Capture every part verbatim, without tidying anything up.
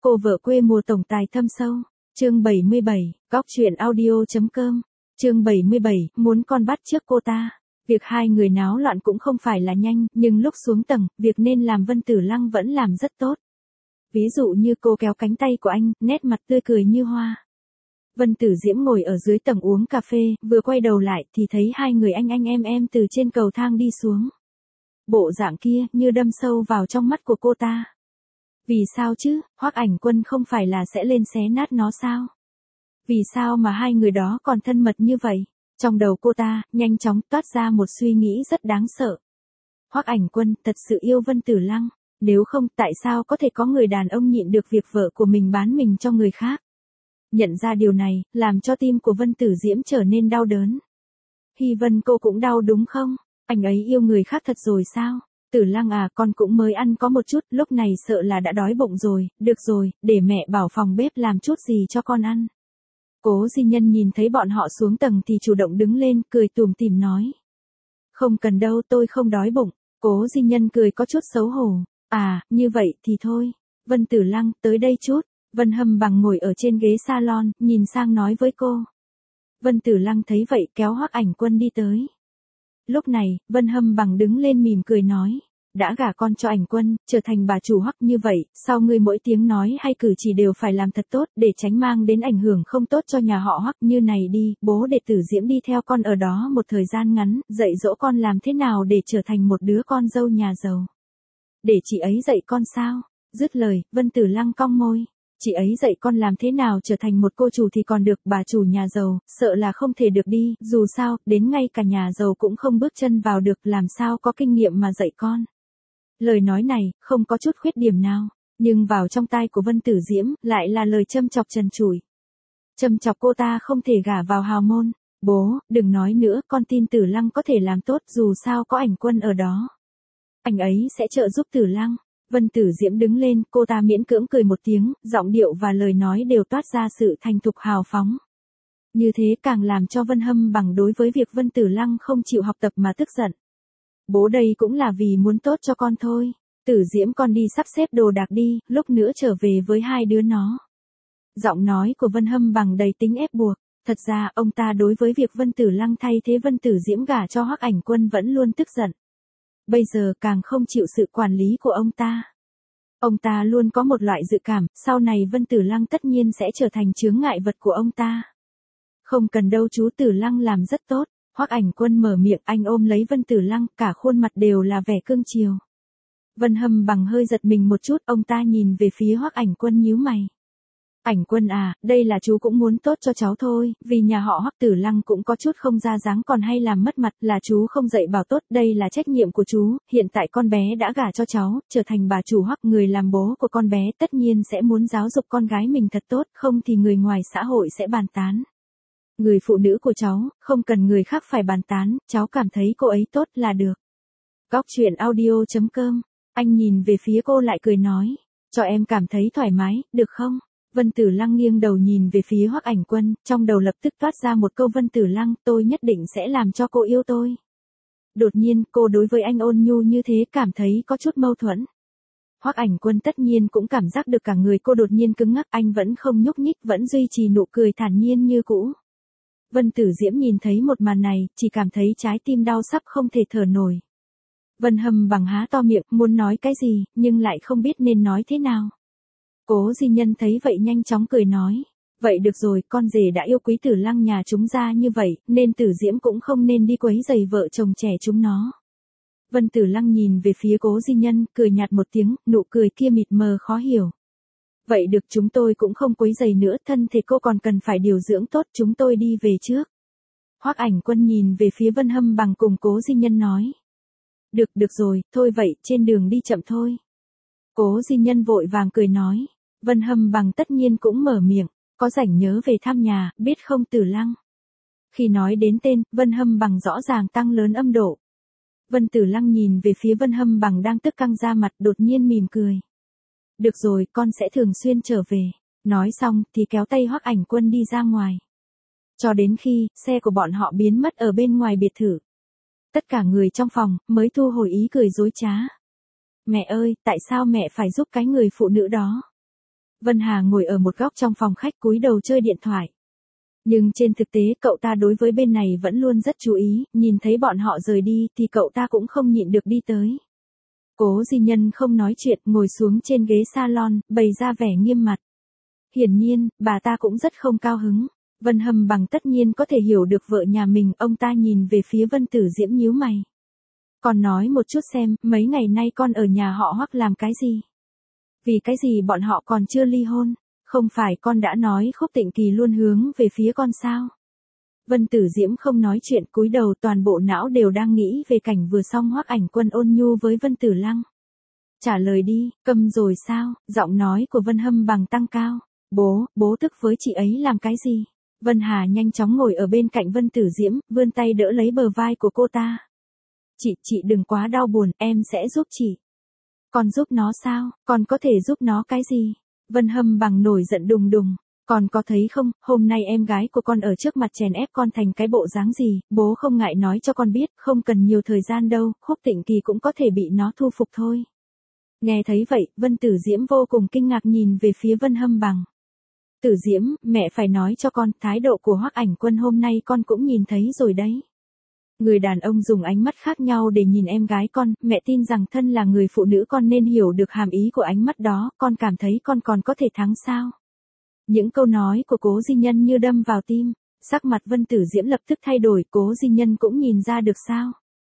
Cô vợ quê mùa tổng tài thâm sâu. Chương bảy mươi bảy, góc truyện audio.com. Chương bảy mươi bảy, muốn con bắt trước cô ta. Việc hai người náo loạn cũng không phải là nhanh, nhưng lúc xuống tầng, việc nên làm Vân Tử Lăng vẫn làm rất tốt. Ví dụ như cô kéo cánh tay của anh, nét mặt tươi cười như hoa. Vân Tử Diễm ngồi ở dưới tầng uống cà phê, vừa quay đầu lại thì thấy hai người anh anh em em từ trên cầu thang đi xuống. Bộ dạng kia như đâm sâu vào trong mắt của cô ta. Vì sao chứ, Hoắc Ảnh Quân không phải là sẽ lên xé nát nó sao? Vì sao mà hai người đó còn thân mật như vậy? Trong đầu cô ta, nhanh chóng toát ra một suy nghĩ rất đáng sợ. Hoắc Ảnh Quân thật sự yêu Vân Tử Lăng, nếu không tại sao có thể có người đàn ông nhịn được việc vợ của mình bán mình cho người khác? Nhận ra điều này, làm cho tim của Vân Tử Diễm trở nên đau đớn. Hy Vân cô cũng đau đúng không? Anh ấy yêu người khác thật rồi sao? Tử Lăng à, con cũng mới ăn có một chút, lúc này sợ là đã đói bụng rồi, được rồi, để mẹ bảo phòng bếp làm chút gì cho con ăn. Cố Di Nhân nhìn thấy bọn họ xuống tầng thì chủ động đứng lên, cười tủm tỉm nói. Không cần đâu, tôi không đói bụng. Cố Di Nhân cười có chút xấu hổ. À, như vậy thì thôi. Vân Tử Lăng, tới đây chút. Vân Hâm Bằng ngồi ở trên ghế salon, nhìn sang nói với cô. Vân Tử Lăng thấy vậy kéo Hoắc Ảnh Quân đi tới. Lúc này, Vân Hâm Bằng đứng lên mỉm cười nói. Đã gả con cho Ảnh Quân, trở thành bà chủ Hoắc như vậy, sao ngươi mỗi tiếng nói hay cử chỉ đều phải làm thật tốt, để tránh mang đến ảnh hưởng không tốt cho nhà họ Hoắc. Như này đi, bố để Tử Diễm đi theo con ở đó một thời gian ngắn, dạy dỗ con làm thế nào để trở thành một đứa con dâu nhà giàu. Để chị ấy dạy con sao? Dứt lời, Vân Tử Lăng cong môi. Chị ấy dạy con làm thế nào trở thành một cô chủ thì còn được, bà chủ nhà giàu, sợ là không thể được đi, dù sao, đến ngay cả nhà giàu cũng không bước chân vào được, làm sao có kinh nghiệm mà dạy con. Lời nói này, không có chút khuyết điểm nào, nhưng vào trong tai của Vân Tử Diễm, lại là lời châm chọc trần trụi. Châm chọc cô ta không thể gả vào hào môn. Bố, đừng nói nữa, con tin Tử Lăng có thể làm tốt, dù sao có Ảnh Quân ở đó. Anh ấy sẽ trợ giúp Tử Lăng. Vân Tử Diễm đứng lên, cô ta miễn cưỡng cười một tiếng, giọng điệu và lời nói đều toát ra sự thành thục hào phóng. Như thế càng làm cho Vân Hâm Bằng đối với việc Vân Tử Lăng không chịu học tập mà tức giận. Bố đây cũng là vì muốn tốt cho con thôi. Tử Diễm con đi sắp xếp đồ đạc đi, lúc nữa trở về với hai đứa nó. Giọng nói của Vân Hâm Bằng đầy tính ép buộc. Thật ra ông ta đối với việc Vân Tử Lăng thay thế Vân Tử Diễm gả cho Hoắc Ảnh Quân vẫn luôn tức giận. Bây giờ càng không chịu sự quản lý của ông ta. Ông ta luôn có một loại dự cảm, sau này Vân Tử Lăng tất nhiên sẽ trở thành chướng ngại vật của ông ta. Không cần đâu, chú Tử Lăng làm rất tốt. Hoắc Ảnh Quân mở miệng, anh ôm lấy Vân Tử Lăng, cả khuôn mặt đều là vẻ cưng chiều. Vân Hâm Bằng hơi giật mình một chút, ông ta nhìn về phía Hoắc Ảnh Quân nhíu mày. Ảnh Quân à, đây là chú cũng muốn tốt cho cháu thôi, vì nhà họ Hoắc Tử Lăng cũng có chút không ra dáng còn hay làm mất mặt, là chú không dạy bảo tốt, đây là trách nhiệm của chú, hiện tại con bé đã gả cho cháu, trở thành bà chủ Hoắc, người làm bố của con bé tất nhiên sẽ muốn giáo dục con gái mình thật tốt, không thì người ngoài xã hội sẽ bàn tán. Người phụ nữ của cháu, không cần người khác phải bàn tán, cháu cảm thấy cô ấy tốt là được. Góc truyện audio.com, anh nhìn về phía cô lại cười nói, cho em cảm thấy thoải mái, được không? Vân Tử Lăng nghiêng đầu nhìn về phía Hoắc Ảnh Quân, trong đầu lập tức toát ra một câu, Vân Tử Lăng, tôi nhất định sẽ làm cho cô yêu tôi. Đột nhiên, cô đối với anh ôn nhu như thế cảm thấy có chút mâu thuẫn. Hoắc Ảnh Quân tất nhiên cũng cảm giác được cả người cô đột nhiên cứng ngắc, anh vẫn không nhúc nhích, vẫn duy trì nụ cười thản nhiên như cũ. Vân Tử Diễm nhìn thấy một màn này, chỉ cảm thấy trái tim đau sắp không thể thở nổi. Vân Hâm Bằng há to miệng, muốn nói cái gì, nhưng lại không biết nên nói thế nào. Cố Di Nhân thấy vậy nhanh chóng cười nói, vậy được rồi, con rể đã yêu quý Tử Lăng nhà chúng ra như vậy, nên Tử Diễm cũng không nên đi quấy rầy vợ chồng trẻ chúng nó. Vân Tử Lăng nhìn về phía Cố Di Nhân, cười nhạt một tiếng, nụ cười kia mịt mờ khó hiểu. Vậy được, chúng tôi cũng không quấy rầy nữa, thân thể cô còn cần phải điều dưỡng tốt, chúng tôi đi về trước. Hoắc Ảnh Quân nhìn về phía Vân Hâm Bằng cùng Cố Di Nhân nói. Được, được rồi, thôi vậy, trên đường đi chậm thôi. Cố Di Nhân vội vàng cười nói. Vân Hâm Bằng tất nhiên cũng mở miệng, có rảnh nhớ về thăm nhà, biết không Tử Lăng. Khi nói đến tên, Vân Hâm Bằng rõ ràng tăng lớn âm độ. Vân Tử Lăng nhìn về phía Vân Hâm Bằng đang tức căng ra mặt, đột nhiên mỉm cười. Được rồi, con sẽ thường xuyên trở về. Nói xong thì kéo tay Hoắc Ảnh Quân đi ra ngoài. Cho đến khi xe của bọn họ biến mất ở bên ngoài biệt thự. Tất cả người trong phòng mới thu hồi ý cười dối trá. Mẹ ơi, tại sao mẹ phải giúp cái người phụ nữ đó? Vân Hà ngồi ở một góc trong phòng khách cúi đầu chơi điện thoại. Nhưng trên thực tế cậu ta đối với bên này vẫn luôn rất chú ý, nhìn thấy bọn họ rời đi thì cậu ta cũng không nhịn được đi tới. Cố Di Nhân không nói chuyện, ngồi xuống trên ghế salon, bày ra vẻ nghiêm mặt. Hiển nhiên, bà ta cũng rất không cao hứng. Vân Hâm Bằng tất nhiên có thể hiểu được vợ nhà mình, ông ta nhìn về phía Vân Tử Diễm nhíu mày. Con nói một chút xem, mấy ngày nay con ở nhà họ Hoắc làm cái gì? Vì cái gì bọn họ còn chưa ly hôn? Không phải con đã nói Khúc Tịnh Kỳ luôn hướng về phía con sao? Vân Tử Diễm không nói chuyện, cúi đầu, toàn bộ não đều đang nghĩ về cảnh vừa xong Hoắc Ảnh Quân ôn nhu với Vân Tử Lăng. Trả lời đi, câm rồi sao? Giọng nói của Vân Hâm Bằng tăng cao. Bố, bố tức với chị ấy làm cái gì? Vân Hà nhanh chóng ngồi ở bên cạnh Vân Tử Diễm, vươn tay đỡ lấy bờ vai của cô ta. Chị, chị đừng quá đau buồn, em sẽ giúp chị. Con giúp nó sao? Con có thể giúp nó cái gì? Vân Hâm Bằng nổi giận đùng đùng. Con có thấy không, hôm nay em gái của con ở trước mặt chèn ép con thành cái bộ dáng gì, bố không ngại nói cho con biết, không cần nhiều thời gian đâu, Khúc Tịnh Kỳ cũng có thể bị nó thu phục thôi. Nghe thấy vậy, Vân Tử Diễm vô cùng kinh ngạc nhìn về phía Vân Hâm Bằng. Tử Diễm, mẹ phải nói cho con, thái độ của Hoắc Ảnh Quân hôm nay con cũng nhìn thấy rồi đấy. Người đàn ông dùng ánh mắt khác nhau để nhìn em gái con, mẹ tin rằng thân là người phụ nữ con nên hiểu được hàm ý của ánh mắt đó, con cảm thấy con còn có thể thắng sao? Những câu nói của Cố Di Nhân như đâm vào tim, sắc mặt Vân Tử Diễm lập tức thay đổi, Cố Di Nhân cũng nhìn ra được sao?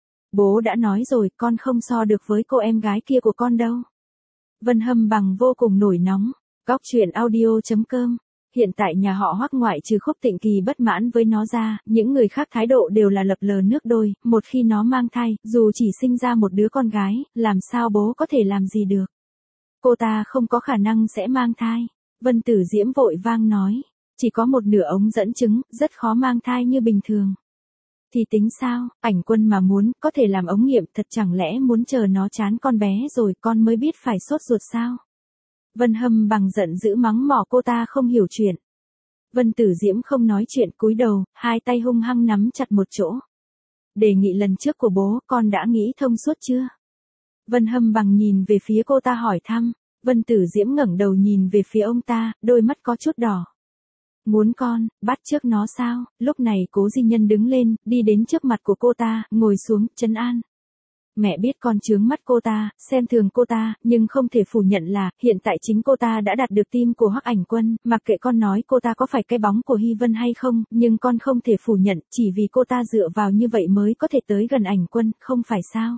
Bố đã nói rồi, con không so được với cô em gái kia của con đâu. Vân Hâm Bằng vô cùng nổi nóng. Góc truyện audio chấm com. Hiện tại nhà họ Hoắc ngoại trừ Khúc Tịnh Kỳ bất mãn với nó ra, những người khác thái độ đều là lập lờ nước đôi, một khi nó mang thai, dù chỉ sinh ra một đứa con gái, làm sao bố có thể làm gì được. Cô ta không có khả năng sẽ mang thai. Vân Tử Diễm vội vang nói, chỉ có một nửa ống dẫn chứng, rất khó mang thai như bình thường. Thì tính sao, Ảnh Quân mà muốn, có thể làm ống nghiệm, thật chẳng lẽ muốn chờ nó chán con bé rồi con mới biết phải sốt ruột sao? Vân Hâm Bằng giận dữ mắng mỏ cô ta không hiểu chuyện. Vân Tử Diễm không nói chuyện, cúi đầu, hai tay hung hăng nắm chặt một chỗ. Đề nghị lần trước của bố, con đã nghĩ thông suốt chưa? Vân Hâm Bằng nhìn về phía cô ta hỏi thăm. Vân Tử Diễm ngẩng đầu nhìn về phía ông ta, đôi mắt có chút đỏ. Muốn con, bắt chước nó sao? Lúc này Cố Di Nhân đứng lên, đi đến trước mặt của cô ta, ngồi xuống, trấn an. Mẹ biết con chướng mắt cô ta, xem thường cô ta, nhưng không thể phủ nhận là, hiện tại chính cô ta đã đạt được tim của Hoắc Ảnh Quân, mặc kệ con nói cô ta có phải cái bóng của Hy Vân hay không, nhưng con không thể phủ nhận, chỉ vì cô ta dựa vào như vậy mới có thể tới gần Ảnh Quân, không phải sao?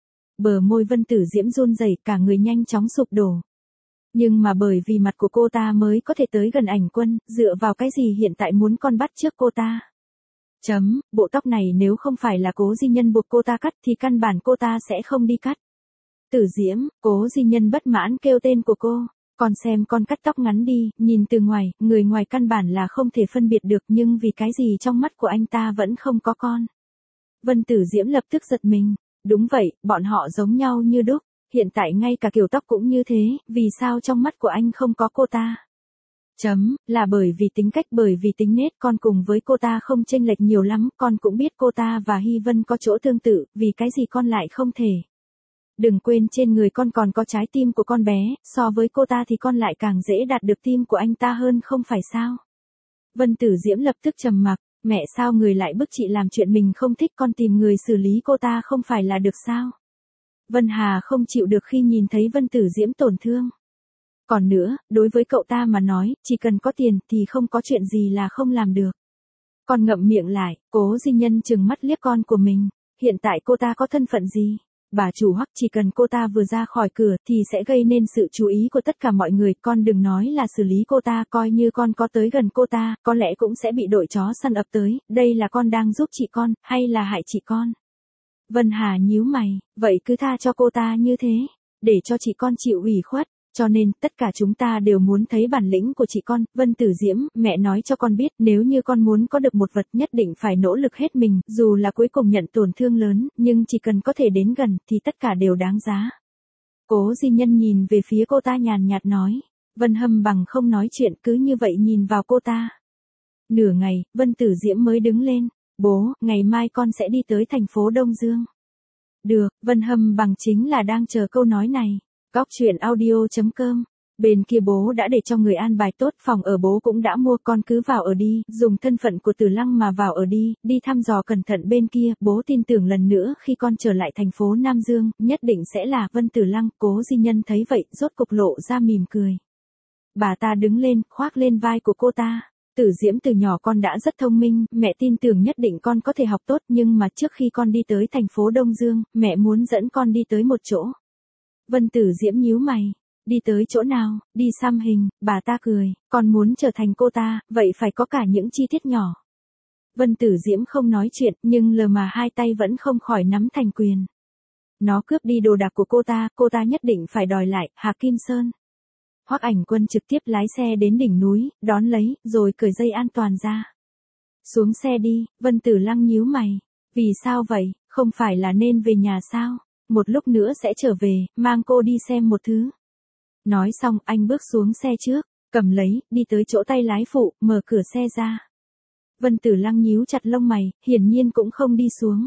Bờ môi Vân Tử Diễm run rẩy, cả người nhanh chóng sụp đổ. Nhưng mà bởi vì mặt của cô ta mới có thể tới gần Ảnh Quân, dựa vào cái gì hiện tại muốn con bắt trước cô ta? Chấm, bộ tóc này nếu không phải là Cố Di Nhân buộc cô ta cắt thì căn bản cô ta sẽ không đi cắt. Tử Diễm, Cố Di Nhân bất mãn kêu tên của cô. Con xem con cắt tóc ngắn đi, nhìn từ ngoài, người ngoài căn bản là không thể phân biệt được, nhưng vì cái gì trong mắt của anh ta vẫn không có con. Vân Tử Diễm lập tức giật mình. Đúng vậy, bọn họ giống nhau như đúc. Hiện tại ngay cả kiểu tóc cũng như thế, vì sao trong mắt của anh không có cô ta? Chấm, là bởi vì tính cách, bởi vì tính nết, con cùng với cô ta không chênh lệch nhiều lắm, con cũng biết cô ta và Hy Vân có chỗ tương tự, vì cái gì con lại không thể. Đừng quên trên người con còn có trái tim của con bé, so với cô ta thì con lại càng dễ đạt được tim của anh ta hơn không phải sao? Vân Tử Diễm lập tức trầm mặc, mẹ sao người lại bức chị làm chuyện mình không thích, con tìm người xử lý cô ta không phải là được sao? Vân Hà không chịu được khi nhìn thấy Vân Tử Diễm tổn thương. Còn nữa, đối với cậu ta mà nói, chỉ cần có tiền thì không có chuyện gì là không làm được. Con ngậm miệng lại, Cố Di Nhân trừng mắt liếc con của mình. Hiện tại cô ta có thân phận gì? Bà chủ Hoắc, chỉ cần cô ta vừa ra khỏi cửa thì sẽ gây nên sự chú ý của tất cả mọi người. Con đừng nói là xử lý cô ta, coi như con có tới gần cô ta, có lẽ cũng sẽ bị đội chó săn ập tới. Đây là con đang giúp chị con, hay là hại chị con? Vân Hà nhíu mày, vậy cứ tha cho cô ta như thế, để cho chị con chịu ủy khuất. Cho nên, tất cả chúng ta đều muốn thấy bản lĩnh của chị con. Vân Tử Diễm, mẹ nói cho con biết, nếu như con muốn có được một vật nhất định phải nỗ lực hết mình, dù là cuối cùng nhận tổn thương lớn, nhưng chỉ cần có thể đến gần, thì tất cả đều đáng giá. Cố Di Nhân nhìn về phía cô ta nhàn nhạt nói. Vân Hâm Bằng không nói chuyện, cứ như vậy nhìn vào cô ta. Nửa ngày, Vân Tử Diễm mới đứng lên. Bố, ngày mai con sẽ đi tới thành phố Đông Dương. Được, Vân Hâm Bằng chính là đang chờ câu nói này. Góc truyện audio chấm com Bên kia bố đã để cho người an bài tốt, phòng ở bố cũng đã mua, con cứ vào ở đi, dùng thân phận của Tử Lăng mà vào ở đi, đi thăm dò cẩn thận bên kia, bố tin tưởng lần nữa khi con trở lại thành phố Nam Dương, nhất định sẽ là Vân Tử Lăng. Cố Di Nhân thấy vậy, rốt cục lộ ra mỉm cười. Bà ta đứng lên, khoác lên vai của cô ta. Tử Diễm, từ nhỏ con đã rất thông minh, mẹ tin tưởng nhất định con có thể học tốt, nhưng mà trước khi con đi tới thành phố Đông Dương, mẹ muốn dẫn con đi tới một chỗ. Vân Tử Diễm nhíu mày. Đi tới chỗ nào? Đi xăm hình. Bà ta cười, con muốn trở thành cô ta, vậy phải có cả những chi tiết nhỏ. Vân Tử Diễm không nói chuyện, nhưng lờ mà hai tay vẫn không khỏi nắm thành quyền. Nó cướp đi đồ đạc của cô ta, cô ta nhất định phải đòi lại. Hà Kim Sơn. Hoắc Ảnh Quân trực tiếp lái xe đến đỉnh núi, đón lấy, rồi cởi dây an toàn ra. Xuống xe đi. Vân Tử Lăng nhíu mày. Vì sao vậy? Không phải là nên về nhà sao? Một lúc nữa sẽ trở về, mang cô đi xem một thứ. Nói xong, anh bước xuống xe trước, cầm lấy, đi tới chỗ tay lái phụ, mở cửa xe ra. Vân Tử Lăng nhíu chặt lông mày, hiển nhiên cũng không đi xuống.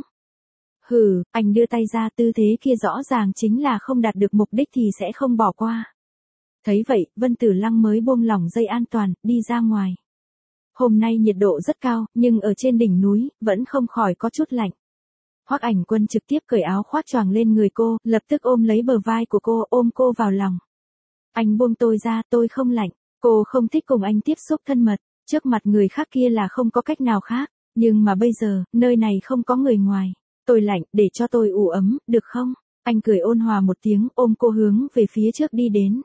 Hừ, anh đưa tay ra, tư thế kia rõ ràng chính là không đạt được mục đích thì sẽ không bỏ qua. Thấy vậy, Vân Tử Lăng mới buông lỏng dây an toàn, đi ra ngoài. Hôm nay nhiệt độ rất cao, nhưng ở trên đỉnh núi, vẫn không khỏi có chút lạnh. Hoắc Ảnh Quân trực tiếp cởi áo khoác choàng lên người cô, lập tức ôm lấy bờ vai của cô, ôm cô vào lòng. Anh buông tôi ra, tôi không lạnh. Cô không thích cùng anh tiếp xúc thân mật, trước mặt người khác kia là không có cách nào khác, nhưng mà bây giờ, nơi này không có người ngoài. Tôi lạnh, để cho tôi ủ ấm, được không? Anh cười ôn hòa một tiếng, ôm cô hướng về phía trước đi đến.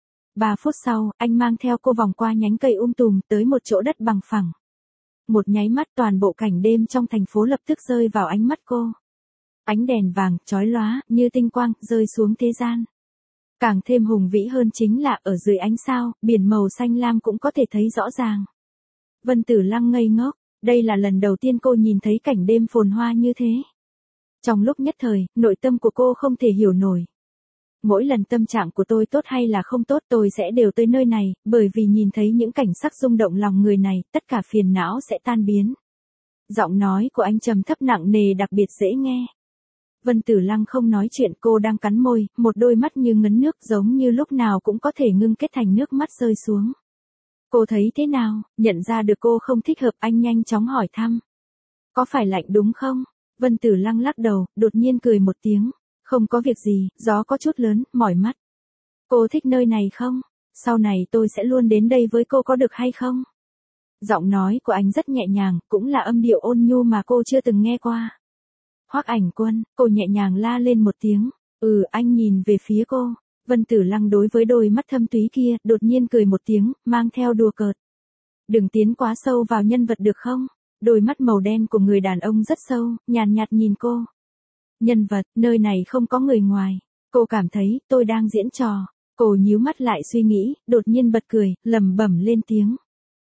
Ba phút sau, anh mang theo cô vòng qua nhánh cây um tùm, tới một chỗ đất bằng phẳng. Một nháy mắt, toàn bộ cảnh đêm trong thành phố lập tức rơi vào ánh mắt cô. Ánh đèn vàng, chói lóa, như tinh quang, rơi xuống thế gian. Càng thêm hùng vĩ hơn chính là, ở dưới ánh sao, biển màu xanh lam cũng có thể thấy rõ ràng. Vân Tử Lăng ngây ngốc, đây là lần đầu tiên cô nhìn thấy cảnh đêm phồn hoa như thế. Trong lúc nhất thời, nội tâm của cô không thể hiểu nổi. Mỗi lần tâm trạng của tôi tốt hay là không tốt, tôi sẽ đều tới nơi này, bởi vì nhìn thấy những cảnh sắc rung động lòng người này, tất cả phiền não sẽ tan biến. Giọng nói của anh trầm thấp nặng nề, đặc biệt dễ nghe. Vân Tử Lăng không nói chuyện, cô đang cắn môi, một đôi mắt như ngấn nước, giống như lúc nào cũng có thể ngưng kết thành nước mắt rơi xuống. Cô thấy thế nào? Nhận ra được cô không thích hợp, anh nhanh chóng hỏi thăm. Có phải lạnh đúng không? Vân Tử Lăng lắc đầu, đột nhiên cười một tiếng. Không có việc gì, gió có chút lớn, mỏi mắt. Cô thích nơi này không? Sau này tôi sẽ luôn đến đây với cô, có được hay không? Giọng nói của anh rất nhẹ nhàng, cũng là âm điệu ôn nhu mà cô chưa từng nghe qua. Hoắc Ảnh Quân, cô nhẹ nhàng la lên một tiếng. Ừ, anh nhìn về phía cô. Vân Tử Lăng đối với đôi mắt thâm túy kia, đột nhiên cười một tiếng, mang theo đùa cợt. Đừng tiến quá sâu vào nhân vật được không? Đôi mắt màu đen của người đàn ông rất sâu, nhàn nhạt nhìn cô. Nhân vật, nơi này không có người ngoài. Cô cảm thấy, tôi đang diễn trò. Cô nhíu mắt lại suy nghĩ, đột nhiên bật cười, lẩm bẩm lên tiếng.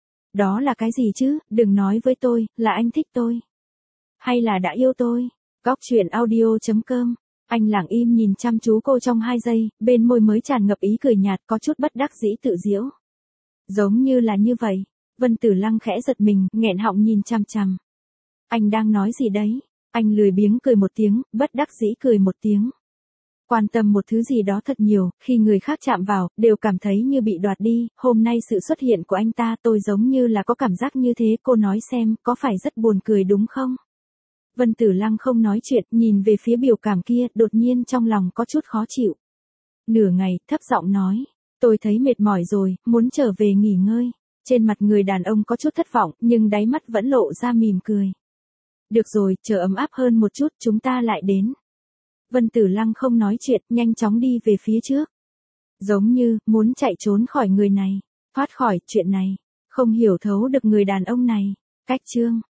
Đó là cái gì chứ? Đừng nói với tôi, là anh thích tôi. Hay là đã yêu tôi? Góc truyện audio chấm com. Anh lặng im nhìn chăm chú cô trong hai giây, bên môi mới tràn ngập ý cười nhạt, có chút bất đắc dĩ tự giễu. Giống như là như vậy. Vân Tử Lăng khẽ giật mình, nghẹn họng nhìn chằm chằm. Anh đang nói gì đấy? Anh lười biếng cười một tiếng, bất đắc dĩ cười một tiếng. Quan tâm một thứ gì đó thật nhiều, khi người khác chạm vào, đều cảm thấy như bị đoạt đi. Hôm nay sự xuất hiện của anh ta, tôi giống như là có cảm giác như thế. Cô nói xem, có phải rất buồn cười đúng không? Vân Tử Lăng không nói chuyện, nhìn về phía biểu cảm kia, đột nhiên trong lòng có chút khó chịu. Nửa ngày, thấp giọng nói. Tôi thấy mệt mỏi rồi, muốn trở về nghỉ ngơi. Trên mặt người đàn ông có chút thất vọng, nhưng đáy mắt vẫn lộ ra mỉm cười. Được rồi, chờ ấm áp hơn một chút, chúng ta lại đến. Vân Tử Lăng không nói chuyện, nhanh chóng đi về phía trước. Giống như, muốn chạy trốn khỏi người này, thoát khỏi chuyện này, không hiểu thấu được người đàn ông này. Cách chương